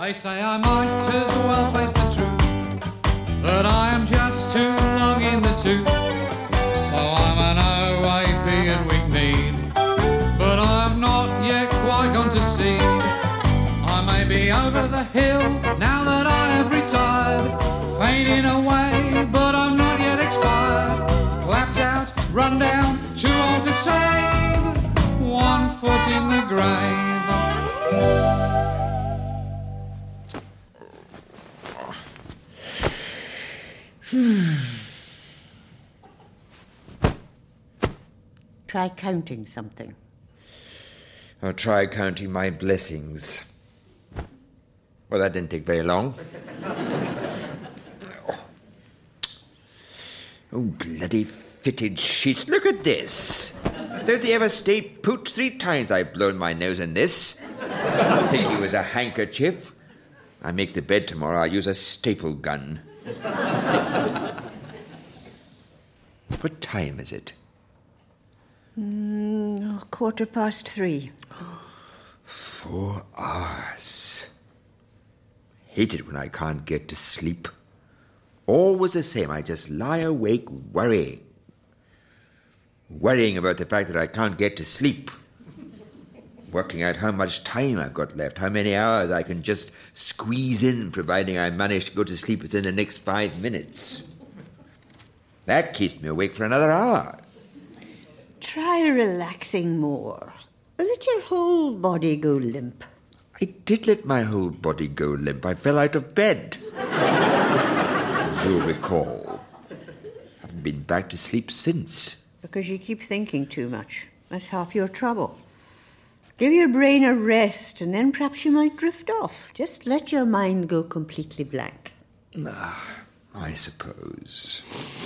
They say I might as well face the truth, but I am just too long in the tooth. So I'm an OAP and weak kneed, but I'm not yet quite gone to seed. I may be over the hill now that I have retired, fading away, but I'm not yet expired. Clapped out, run down, too old to save, 1 foot in the grave. Try counting something. I'll try counting my blessings. Well, that didn't take very long. Oh, bloody fitted sheets. Look at this. Don't they ever stay put? 3 times I've blown my nose in this. I think it was a handkerchief. I make the bed tomorrow. I'll use a staple gun. What time is it? 3:15. 4 hours. Hate it when I can't get to sleep. Always the same. I just lie awake worrying. Worrying about the fact that I can't get to sleep. Working out how much time I've got left, how many hours I can just squeeze in, providing I manage to go to sleep within the next 5 minutes. That keeps me awake for another hour. Try relaxing more. Let your whole body go limp. I did let my whole body go limp. I fell out of bed. As you'll recall. Haven't been back to sleep since. Because you keep thinking too much. That's half your trouble. Give your brain a rest, and then perhaps you might drift off. Just let your mind go completely blank. I suppose.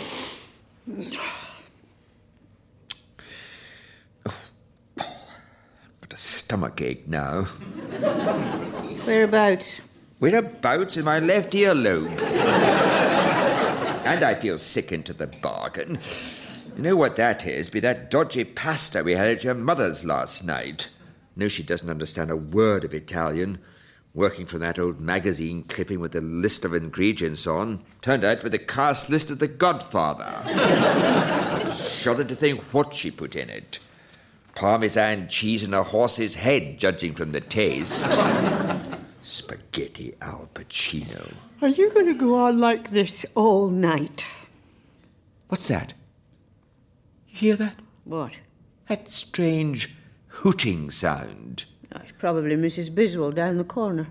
Got a stomachache now. Whereabouts? Whereabouts? In my left earlobe. And I feel sick into the bargain. You know what that is? Be that dodgy pasta we had at your mother's last night. No, she doesn't understand a word of Italian. Working from that old magazine clipping with a list of ingredients on. Turned out with the cast list of The Godfather. Shudder to think what she put in it. Parmesan cheese and a horse's head, judging from the taste. Spaghetti al Pacino. Are you going to go on like this all night? What's that? You hear that? What? That strange hooting sound. Oh, it's probably Mrs. Biswell down the corner.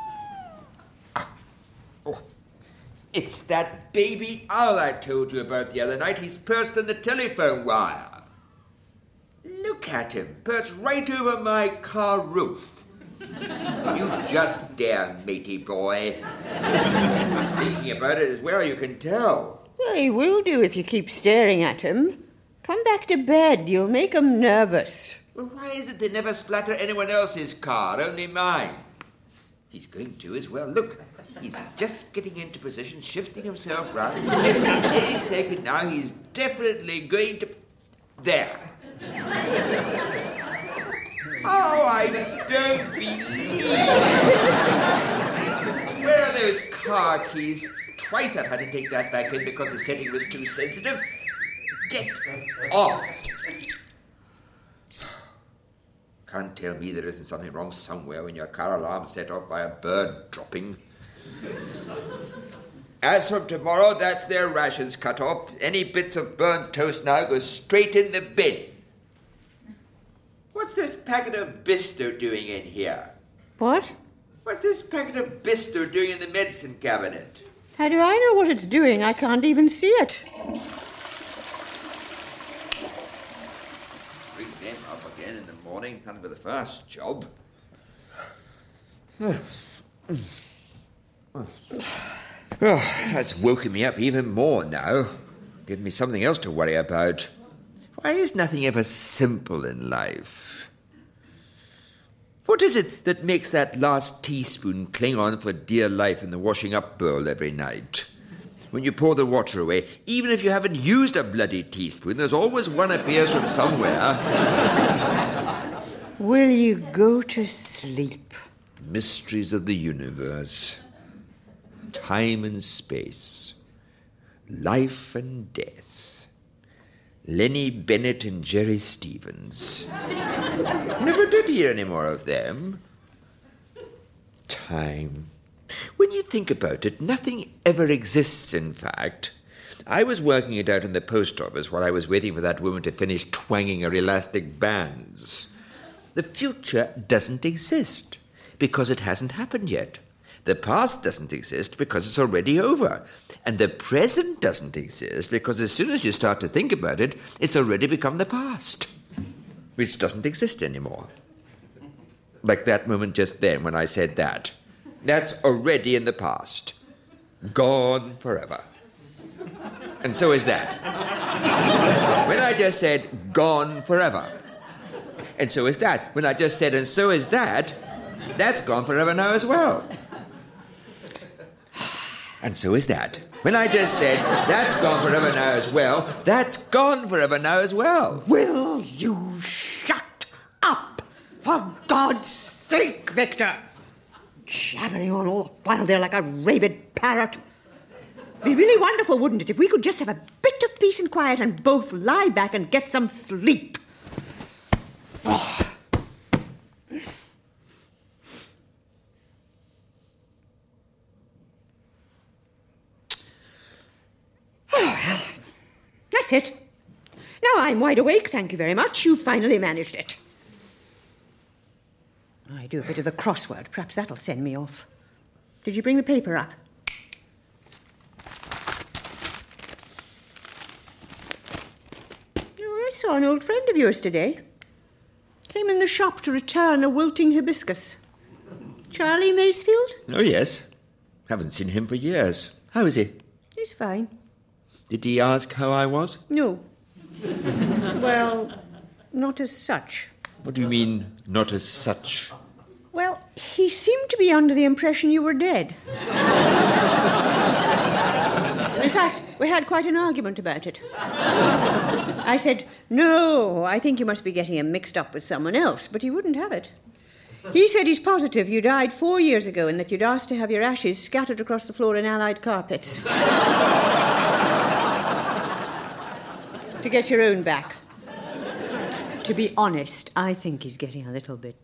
Oh, it's that baby owl I told you about the other night. He's perched on the telephone wire. Look at him, perched right over my car roof. You just dare, matey boy. He's thinking about it as well, you can tell. Well, he will do if you keep staring at him. Come back to bed. You'll make him nervous. Well, why is it they never splatter anyone else's car, only mine? He's going to as well. Look, he's just getting into position, shifting himself round. Any second now, he's definitely going to... There. Oh, I don't believe it. Where are those car keys? Twice I've had to take that back in because the setting was too sensitive. Get off. Can't tell me there isn't something wrong somewhere when your car alarm's set off by a bird dropping. As from tomorrow, that's their rations cut off. Any bits of burnt toast now go straight in the bin. What's this packet of Bisto doing in here? What? What's this packet of Bisto doing in the medicine cabinet? How do I know what it's doing? I can't even see it. Bring them up again in the morning. That'll be the first job. Oh, that's woken me up even more now. Given me something else to worry about. Why is nothing ever simple in life? What is it that makes that last teaspoon cling on for dear life in the washing up bowl every night? When you pour the water away, even if you haven't used a bloody teaspoon, there's always one appears from somewhere. Will you go to sleep? Mysteries of the universe. Time and space. Life and death. Lenny Bennett and Jerry Stevens. Never did hear any more of them. Time. When you think about it, nothing ever exists, in fact. I was working it out in the post office while I was waiting for that woman to finish twanging her elastic bands. The future doesn't exist because it hasn't happened yet. The past doesn't exist because it's already over. And the present doesn't exist because as soon as you start to think about it, it's already become the past, which doesn't exist anymore. Like that moment just then when I said that. That's already in the past. Gone forever. And so is that. When I just said, gone forever. And so is that. When I just said, and so is that, that's gone forever now as well. And so is that. When I just said, that's gone forever now as well, that's gone forever now as well. Will you shut up? For God's sake, Victor! Jabbering on all the while there like a rabid parrot. It'd be really wonderful, wouldn't it, if we could just have a bit of peace and quiet and both lie back and get some sleep. Oh. That's it. Now I'm wide awake, thank you very much. You finally managed it. I do a bit of a crossword. Perhaps that'll send me off. Did you bring the paper up? Oh, I saw an old friend of yours today. Came in the shop to return a wilting hibiscus. Charlie Masefield? Oh, yes. Haven't seen him for years. How is he? He's fine. Did he ask how I was? No. Well, not as such. What do you mean, not as such? Well, he seemed to be under the impression you were dead. In fact, we had quite an argument about it. I said, no, I think you must be getting him mixed up with someone else, but he wouldn't have it. He said he's positive you died 4 years ago and that you'd asked to have your ashes scattered across the floor in Allied carpets. To get your own back. To be honest, I think he's getting a little bit,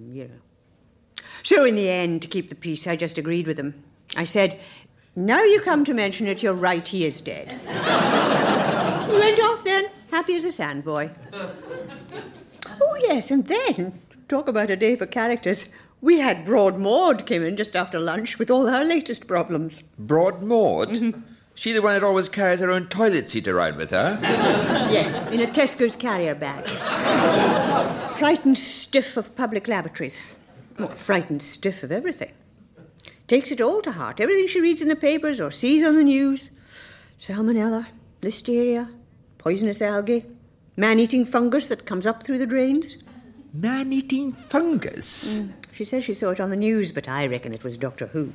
So in the end, to keep the peace, I just agreed with him. I said, now you come to mention it, you're right, he is dead. He went off then, happy as a sandboy. Oh, yes, and then, talk about a day for characters, we had Broad Maud came in just after lunch with all her latest problems. Broad Maud? Mm-hmm. She the one that always carries her own toilet seat around with her? Yes, in a Tesco's carrier bag. Frightened stiff of public lavatories. Well, frightened stiff of everything. Takes it all to heart. Everything she reads in the papers or sees on the news. Salmonella, listeria, poisonous algae, man-eating fungus that comes up through the drains. Man-eating fungus? She says she saw it on the news, but I reckon it was Doctor Who.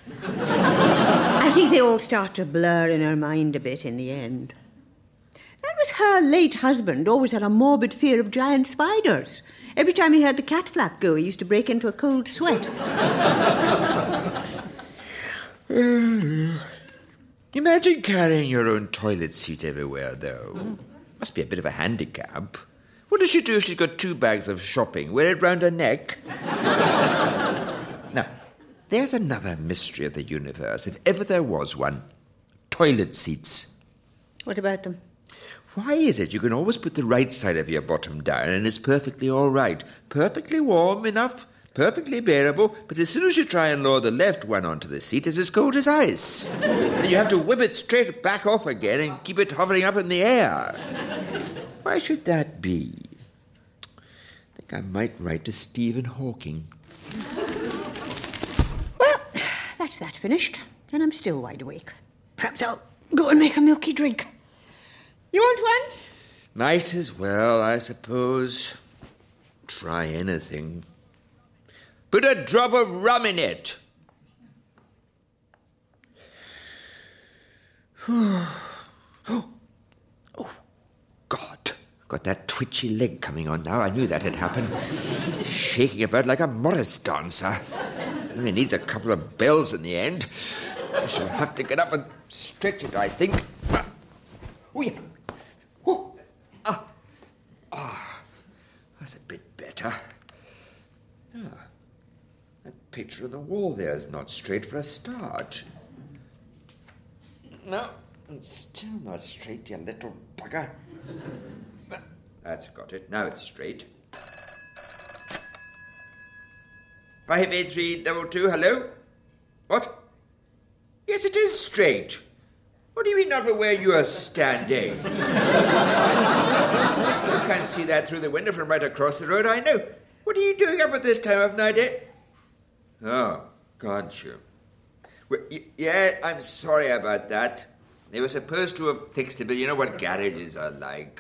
I think they all start to blur in her mind a bit in the end. That was her late husband, always had a morbid fear of giant spiders. Every time he heard the cat flap go, he used to break into a cold sweat. Imagine carrying your own toilet seat everywhere, though. Must be a bit of a handicap. What does she do if she's got 2 bags of shopping? Wear it round her neck? Now, there's another mystery of the universe, if ever there was one. Toilet seats. What about them? Why is it you can always put the right side of your bottom down and it's perfectly all right? Perfectly warm enough, perfectly bearable, but as soon as you try and lower the left one onto the seat, it's as cold as ice. And you have to whip it straight back off again and keep it hovering up in the air. Why should that be? I think I might write to Stephen Hawking. Well, that's that finished, and I'm still wide awake. Perhaps I'll go and make a milky drink. You want one? Might as well, I suppose. Try anything. Put a drop of rum in it. Oh, God. Got that twitchy leg coming on now. I knew that had happened. Shaking about like a Morris dancer. Only needs a couple of bells in the end. I shall have to get up and stretch it, I think. Oh, yeah. Oh. That's a bit better. That picture on the wall there is not straight for a start. No, it's still not straight, you little bugger. That's got it. Now it's straight. 58322, hello? What? Yes, it is straight. What do you mean not where you are standing? You can't see that through the window from right across the road, I know. What are you doing up at this time of night, eh? Oh, can't you? Well, yeah, I'm sorry about that. They were supposed to have fixed it, but you know what garages are like.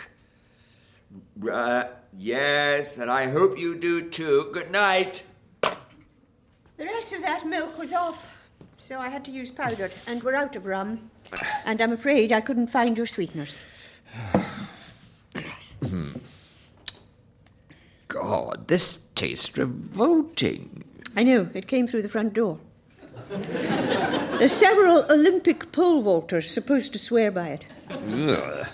Yes, and I hope you do too. Good night. The rest of that milk was off, so I had to use powdered, and we're out of rum. And I'm afraid I couldn't find your sweeteners. God, this tastes revolting. I know, it came through the front door. There's several Olympic pole vaulters supposed to swear by it. Ugh.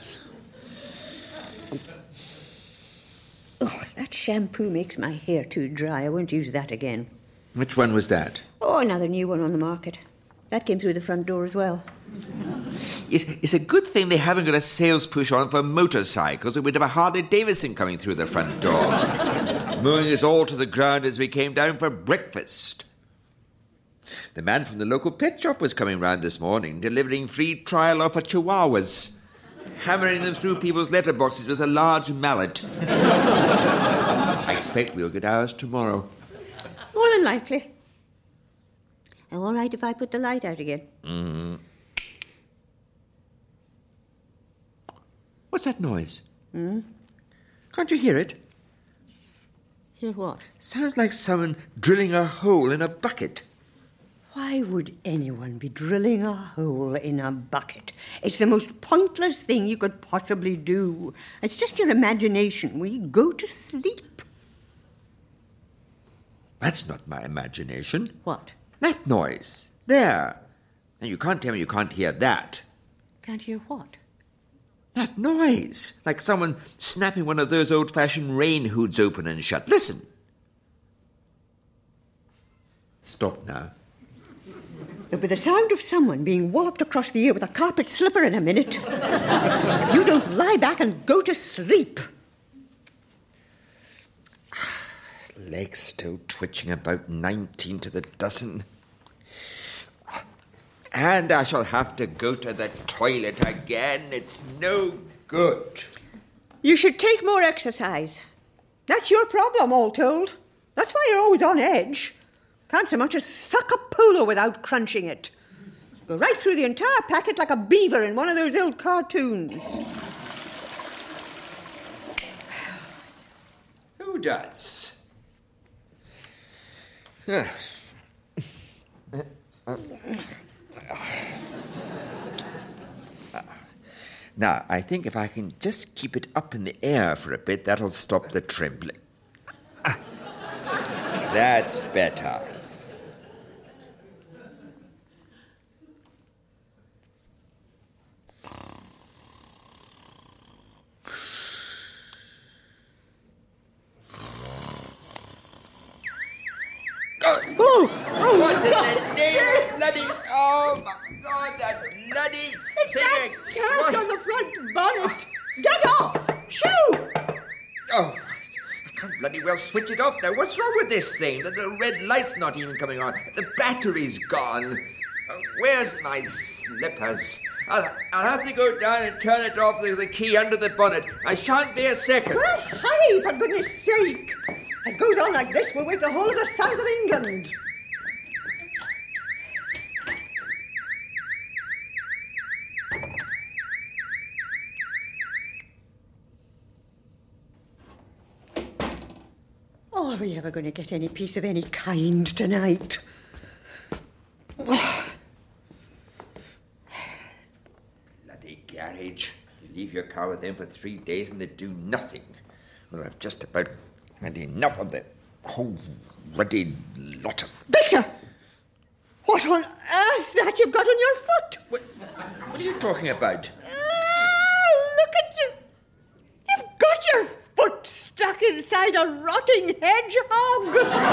Oh, that shampoo makes my hair too dry. I won't use that again. Which one was that? Oh, another new one on the market. That came through the front door as well. It's a good thing they haven't got a sales push on for motorcycles, or we'd have a Harley Davidson coming through the front door, mowing us all to the ground as we came down for breakfast. The man from the local pet shop was coming round this morning, delivering free trial offer chihuahuas, hammering them through people's letterboxes with a large mallet. I expect we'll get ours tomorrow. More than likely. I'm all right if I put the light out again. Mm-hmm. What's that noise? Can't you hear it? Hear what? Sounds like someone drilling a hole in a bucket. Why would anyone be drilling a hole in a bucket? It's the most pointless thing you could possibly do. It's just your imagination. Will you go to sleep? That's not my imagination. What? That noise. There. And you can't tell me you can't hear that. Can't hear what? That noise. Like someone snapping one of those old-fashioned rain hoods open and shut. Listen. Stop now. There'll be the sound of someone being walloped across the ear with a carpet slipper in a minute. If you don't lie back and go to sleep. Legs still twitching about 19 to the dozen. And I shall have to go to the toilet again. It's no good. You should take more exercise. That's your problem, all told. That's why you're always on edge. Can't so much as suck a polo without crunching it. Go right through the entire packet like a beaver in one of those old cartoons. Who does? Now, I think if I can just keep it up in the air for a bit, that'll stop the trembling. That's better. What in the name of bloody... Oh, my God, that bloody... It's that cat on the front bonnet. Get off! Shoo! Oh, I can't bloody well switch it off now. What's wrong with this thing? The red light's not even coming on. The battery's gone. Where's my slippers? I'll have to go down and turn it off with the key under the bonnet. I shan't be a second. Well, hurry, for goodness sake. It goes on like this, we'll wake the whole of the south of England. Oh, are we ever going to get any peace of any kind tonight? Bloody garage. leave your car with them for 3 days and they do nothing. Well, I've just about had enough of the whole ruddy lot of... Victor! What on earth that you've got on your foot? What are you talking about? Look at you! You've got your foot stuck inside a rotting hedgehog!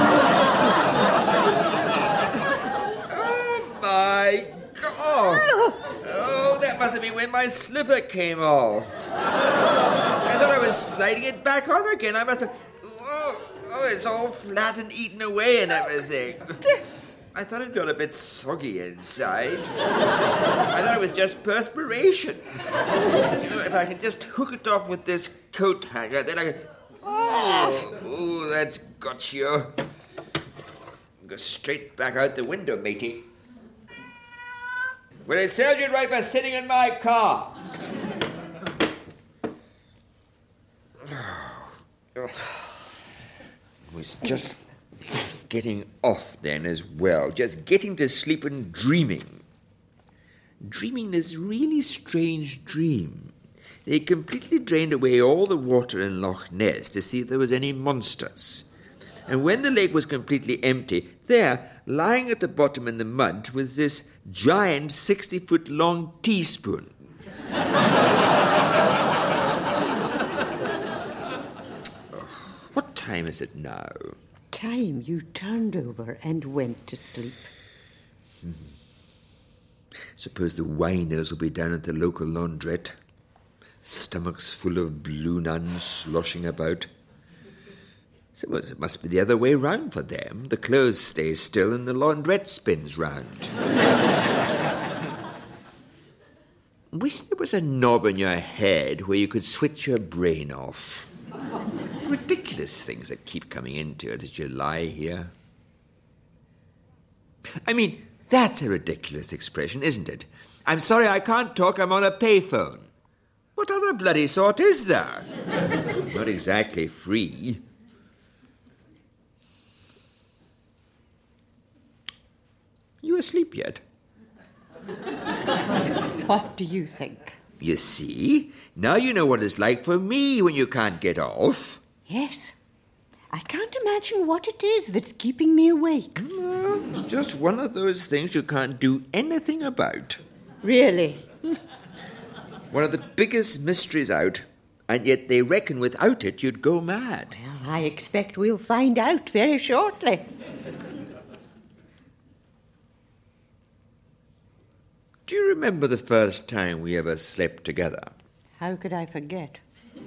Oh, my God! Oh, that must have been when my slipper came off. I thought I was sliding it back on again. I must have... Oh, it's all flat and eaten away and everything. I thought it got a bit soggy inside. I thought it was just perspiration. If I can just hook it off with this coat hanger, then I can... Oh, that's got you. Go straight back out the window, matey. Will it serve you right for sitting in my car? Was just getting off then as well. Just getting to sleep and dreaming. Dreaming this really strange dream. They completely drained away all the water in Loch Ness to see if there was any monsters. And when the lake was completely empty, there, lying at the bottom in the mud, was this giant 60-foot-long teaspoon. What time is it now? Time you turned over and went to sleep. Suppose the whiners will be down at the local laundrette. Stomachs full of blue nuns sloshing about. So it must be the other way round for them. The clothes stay still and the laundrette spins round. Wish there was a knob in your head where you could switch your brain off. Ridiculous things that keep coming into it as you lie here. I mean, that's a ridiculous expression, isn't it? I'm sorry I can't talk, I'm on a payphone. What other bloody sort is there? Not exactly free. You asleep yet? What do you think? You see? Now you know what it's like for me when you can't get off. Yes. I can't imagine what it is that's keeping me awake. No, it's just one of those things you can't do anything about. Really? One of the biggest mysteries out, and yet they reckon without it you'd go mad. Well, I expect we'll find out very shortly. Do you remember the first time we ever slept together? How could I forget?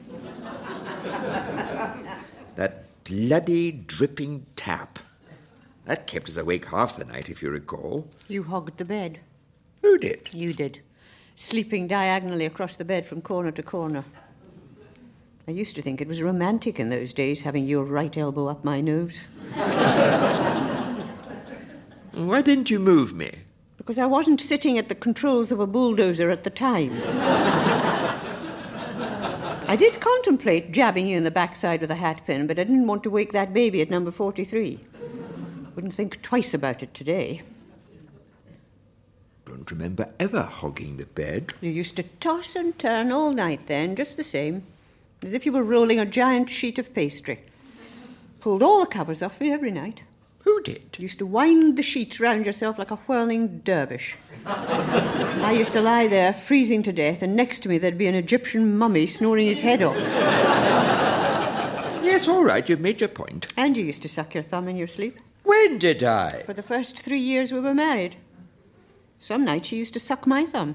That bloody dripping tap. That kept us awake half the night, if you recall. You hogged the bed. Who did? You did. Sleeping diagonally across the bed from corner to corner. I used to think it was romantic in those days, having your right elbow up my nose. Why didn't you move me? Because I wasn't sitting at the controls of a bulldozer at the time. I did contemplate jabbing you in the backside with a hat pin, but I didn't want to wake that baby at number 43. Wouldn't think twice about it today. Don't remember ever hogging the bed. You used to toss and turn all night then, just the same, as if you were rolling a giant sheet of pastry. Pulled all the covers off me every night. Who did? You used to wind the sheets round yourself like a whirling dervish. I used to lie there, freezing to death, and next to me there'd be an Egyptian mummy snoring his head off. Yes, all right, you've made your point. And you used to suck your thumb in your sleep. When did I? For the first 3 years we were married. Some nights you used to suck my thumb.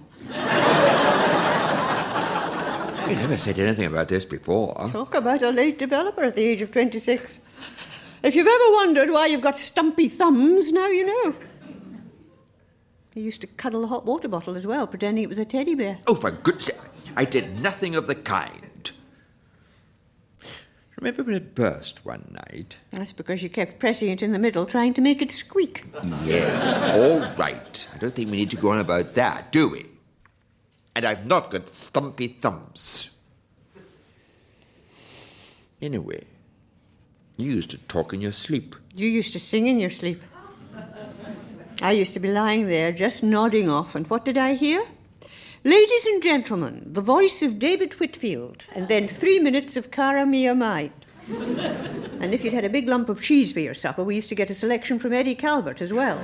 You never said anything about this before. Talk about a late developer at the age of 26. If you've ever wondered why you've got stumpy thumbs, now you know. He used to cuddle a hot water bottle as well, pretending it was a teddy bear. Oh, for goodness sake, I did nothing of the kind. Remember when it burst one night? That's because you kept pressing it in the middle, trying to make it squeak. Yes, all right. I don't think we need to go on about that, do we? And I've not got stumpy thumbs. Anyway, you used to talk in your sleep. You used to sing in your sleep. I used to be lying there just nodding off, and what did I hear? Ladies and gentlemen, the voice of David Whitfield, and then 3 minutes of Cara Mia Mine. And if you'd had a big lump of cheese for your supper, we used to get a selection from Eddie Calvert as well.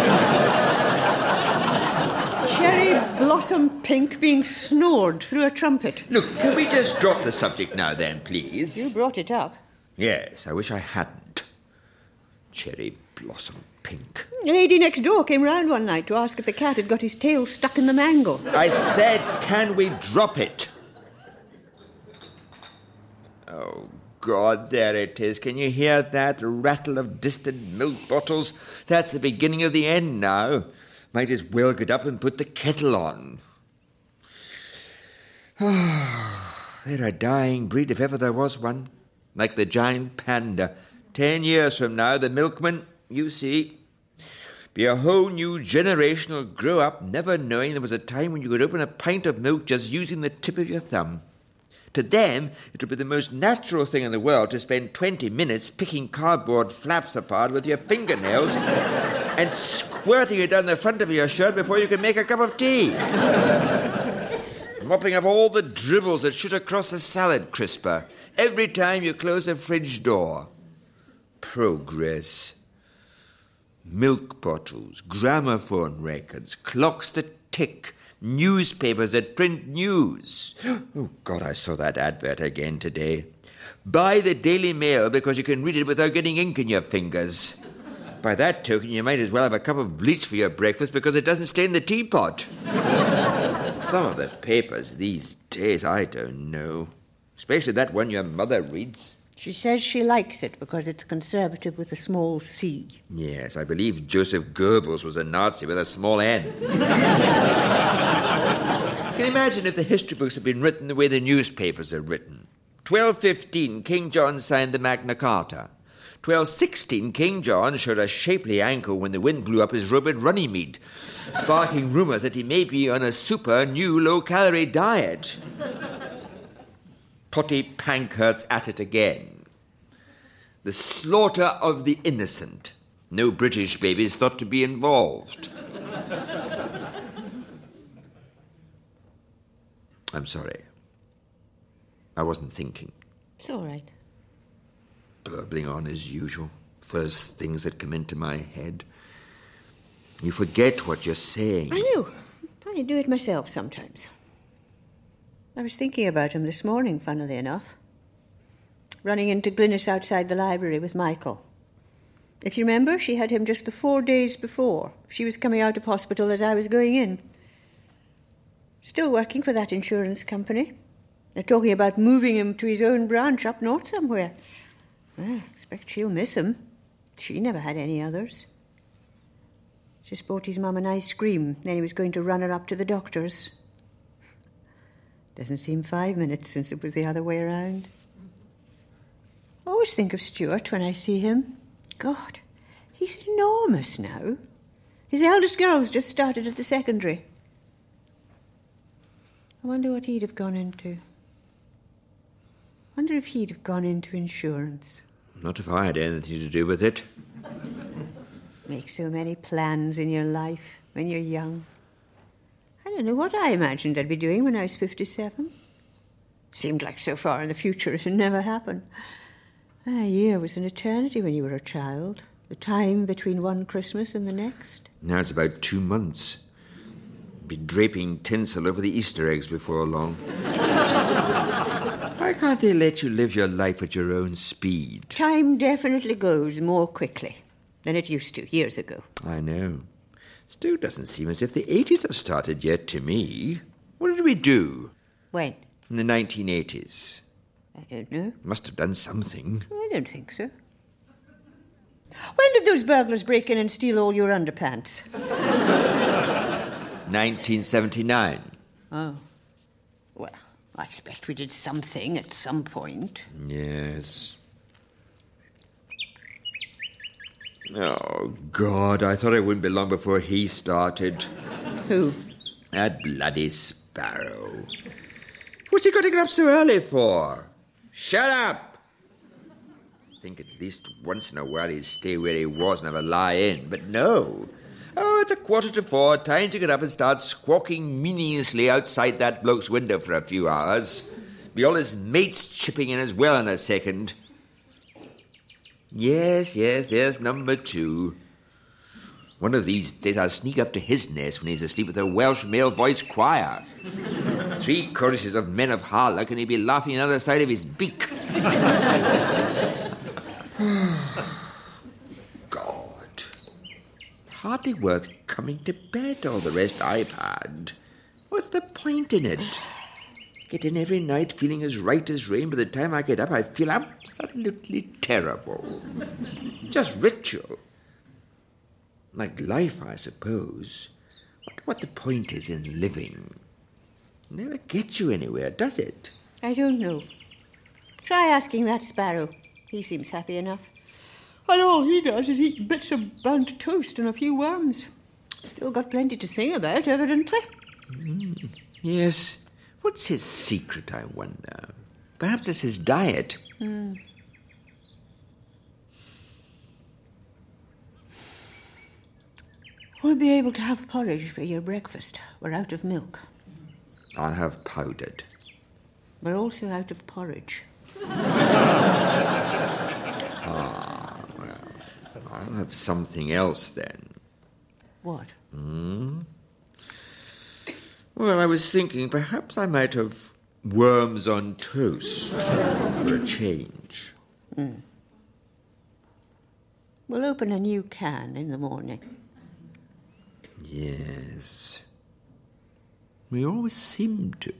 Cherry blossom pink being snored through a trumpet. Look, can we just drop the subject now then, please? You brought it up. Yes, I wish I hadn't. Cherry blossom pink. The lady next door came round one night to ask if the cat had got his tail stuck in the mangle. I said, can we drop it? Oh, God, there it is. Can you hear that rattle of distant milk bottles? That's the beginning of the end now. Might as well get up and put the kettle on. They're a dying breed if ever there was one. Like the giant panda. 10 years from now, the milkman, you see, be a whole new generation will grow up never knowing there was a time when you could open a pint of milk just using the tip of your thumb. To them, it would be the most natural thing in the world to spend 20 minutes picking cardboard flaps apart with your fingernails and squirting it down the front of your shirt before you can make a cup of tea. Mopping up all the dribbles that shoot across the salad crisper every time you close a fridge door. Progress. Milk bottles, gramophone records, clocks that tick, newspapers that print news. Oh, God, I saw that advert again today. Buy the Daily Mail because you can read it without getting ink in your fingers. By that token, you might as well have a cup of bleach for your breakfast because it doesn't stain the teapot. Some of the papers these days, I don't know. Especially that one your mother reads. She says she likes it because it's conservative with a small c. Yes, I believe Joseph Goebbels was a Nazi with a small n. Can you imagine if the history books had been written the way the newspapers are written? 1215, King John signed the Magna Carta. 1216, King John showed a shapely ankle when the wind blew up his Robert Runnymede, sparking rumours that he may be on a super new low-calorie diet. Potty Pankhurst's at it again. The slaughter of the innocent. No British babies thought to be involved. I'm sorry. I wasn't thinking. It's all right. Burbling on as usual. First things that come into my head. You forget what you're saying. I know. I do it myself sometimes. I was thinking about him this morning, funnily enough. Running into Glynis outside the library with Michael. If you remember, she had him just the 4 days before. She was coming out of hospital as I was going in. Still working for that insurance company. They're talking about moving him to his own branch up north somewhere. I expect she'll miss him. She never had any others. Just bought his mum an ice cream, then he was going to run her up to the doctor's. Doesn't seem 5 minutes since it was the other way around. I always think of Stuart when I see him. God, he's enormous now. His eldest girl's just started at the secondary. I wonder what he'd have gone into. Wonder if he'd have gone into insurance. Not if I had anything to do with it. Make so many plans in your life when you're young. I don't know what I imagined I'd be doing when I was 57. Seemed like so far in the future it would never happen. A year was an eternity when you were a child. The time between one Christmas and the next. Now it's about 2 months. Be draping tinsel over the Easter eggs before long. Why can't they let you live your life at your own speed? Time definitely goes more quickly than it used to years ago. I know. Still doesn't seem as if the 80s have started yet to me. What did we do? When? In the 1980s. I don't know. Must have done something. I don't think so. When did those burglars break in and steal all your underpants? 1979. Oh. Well, I expect we did something at some point. Yes. Oh, God, I thought it wouldn't be long before he started. Who? That bloody sparrow. What's he got to get up so early for? Shut up! I think at least once in a while he'd stay where he was and have a lie in, but no. Oh, it's 4:15. Time to get up and start squawking meaninglessly outside that bloke's window for a few hours. Be all his mates chipping in as well in a second. Yes, there's number 2. One of these days I'll sneak up to his nest when he's asleep with a Welsh male voice choir. 3 choruses of men of Harlock and he'll be laughing on the other side of his beak. God. Hardly worth coming to bed, all the rest I've had. What's the point in it? Get in every night feeling as right as rain. By the time I get up, I feel absolutely terrible. Just ritual. Like life, I suppose. Wonder what the point is in living. Never gets you anywhere, does it? I don't know. Try asking that sparrow. He seems happy enough. And all he does is eat bits of burnt toast and a few worms. Still got plenty to sing about, evidently. Yes. What's his secret, I wonder? Perhaps it's his diet. We'll be able to have porridge for your breakfast. We're out of milk. I'll have powdered. We're also out of porridge. I'll have something else then. What? Well, I was thinking perhaps I might have worms on toast for a change. We'll open a new can in the morning. Yes. We always seem to.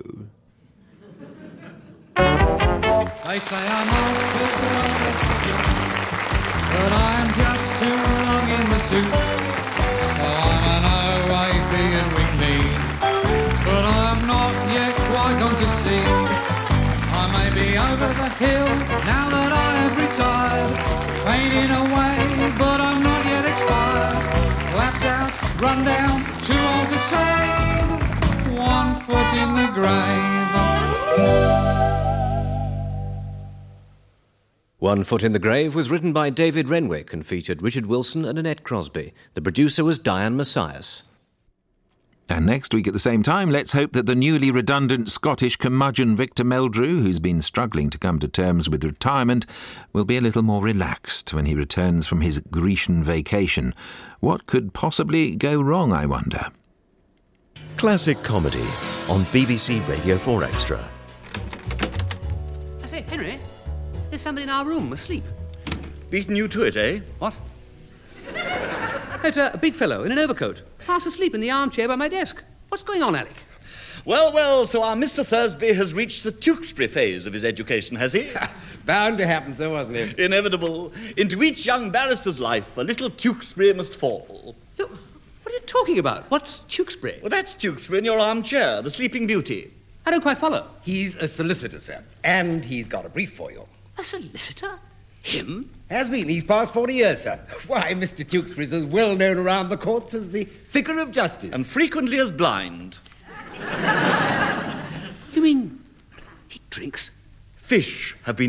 They say I'm off to the but I'm just too long in the tooth. So I'm an OAB and weak knee, but I'm not yet quite gone to sea. I may be over the hill now that I have retired, fading away, but I'm not yet expired. Lapped out, run down, too old to save, 1 foot in the grave. 1 Foot in the Grave was written by David Renwick and featured Richard Wilson and Annette Crosby. The producer was Diane Messias. And next week at the same time, let's hope that the newly redundant Scottish curmudgeon Victor Meldrew, who's been struggling to come to terms with retirement, will be a little more relaxed when he returns from his Grecian vacation. What could possibly go wrong, I wonder? Classic comedy on BBC Radio 4 Extra. I say, Henry, there's somebody in our room asleep. Beaten you to it, eh? What? It's a big fellow in an overcoat, fast asleep in the armchair by my desk. What's going on, Alec? Well, so our Mr. Thursby has reached the Tewkesbury phase of his education, has he? Bound to happen, so wasn't it? Inevitable. Into each young barrister's life, a little Tewkesbury must fall. Look, what are you talking about? What's Tewkesbury? Well, that's Tewkesbury in your armchair, the Sleeping Beauty. I don't quite follow. He's a solicitor, sir, and he's got a brief for you. A solicitor? Him? Has been. He's past 40 years, sir. Why, Mr. Tewkesbury's as well known around the courts as the figure of justice. And frequently as blind. You mean he drinks? Fish have been